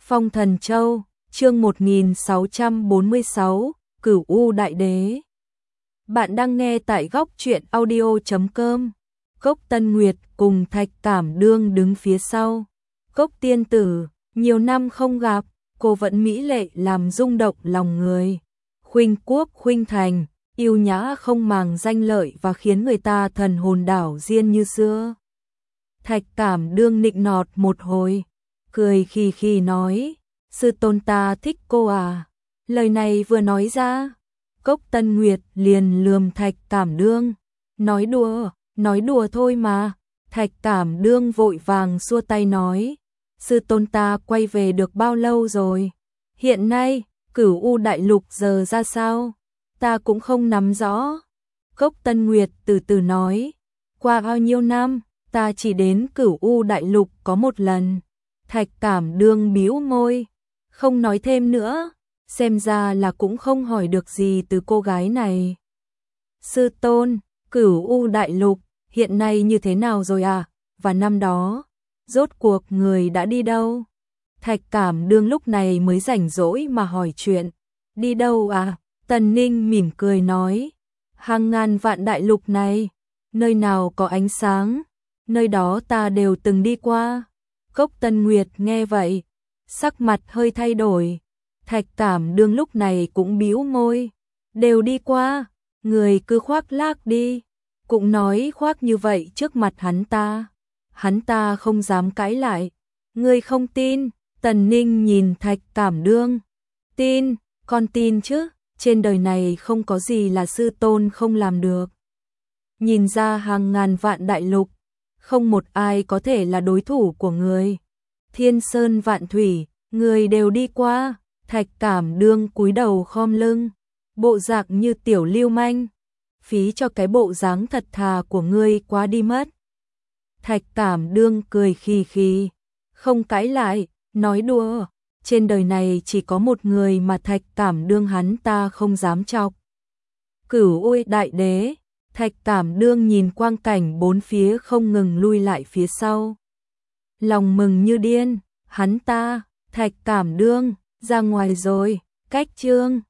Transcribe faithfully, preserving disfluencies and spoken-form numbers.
Phong Thần Châu, chương một nghìn sáu trăm bốn mươi sáu, Cửu U Đại Đế. Bạn đang nghe tại góc truyện audio chấm com. Cốc Tân Nguyệt cùng Thạch Cảm Đương đứng phía sau. Cốc tiên tử, nhiều năm không gặp, cô vẫn mỹ lệ làm rung động lòng người. Khuynh quốc khuynh thành, yêu nhã không màng danh lợi và khiến người ta thần hồn đảo diên như xưa. Thạch Cảm Đương nịnh nọt một hồi, cười khì khì nói, sư tôn ta thích cô à. Lời này vừa nói ra, Cốc Tân Nguyệt liền lườm Thạch Cảm Đương, nói đùa, nói đùa thôi mà. Thạch Cảm Đương vội vàng xua tay nói, sư tôn ta quay về được bao lâu rồi? Hiện nay, Cửu U Đại Lục giờ ra sao? Ta cũng không nắm rõ. Cốc Tân Nguyệt từ từ nói, qua bao nhiêu năm, ta chỉ đến Cửu U Đại Lục có một lần. Thạch Cảm Đương bĩu môi, không nói thêm nữa, xem ra là cũng không hỏi được gì từ cô gái này. Sư tôn, Cửu U Đại Lục, hiện nay như thế nào rồi à? Và năm đó, rốt cuộc người đã đi đâu? Thạch Cảm Đương lúc này mới rảnh rỗi mà hỏi chuyện. Đi đâu à? Tần Ninh mỉm cười nói, hàng ngàn vạn đại lục này, nơi nào có ánh sáng, nơi đó ta đều từng đi qua. Cốc Tân Nguyệt nghe vậy, sắc mặt hơi thay đổi. Thạch Cảm Đương lúc này cũng bĩu môi, đều đi qua, người cứ khoác lác đi, cũng nói khoác như vậy trước mặt hắn ta. Hắn ta không dám cãi lại. Người không tin? Tần Ninh nhìn Thạch Cảm Đương. Tin, con tin chứ, trên đời này không có gì là sư tôn không làm được. Nhìn ra hàng ngàn vạn đại lục, không một ai có thể là đối thủ của người. Thiên sơn vạn thủy, người đều đi qua. Thạch Cảm Đương cúi đầu khom lưng, bộ dạng như tiểu lưu manh. Phí cho cái bộ dáng thật thà của ngươi quá đi mất. Thạch Cảm Đương cười khì khì, không cãi lại, nói đùa, trên đời này chỉ có một người mà Thạch Cảm Đương hắn ta không dám chọc. Cửu U Đại Đế. Thạch Cảm Đương nhìn quang cảnh bốn phía không ngừng lui lại phía sau. Lòng mừng như điên, hắn ta, Thạch Cảm Đương, ra ngoài rồi, cách chương.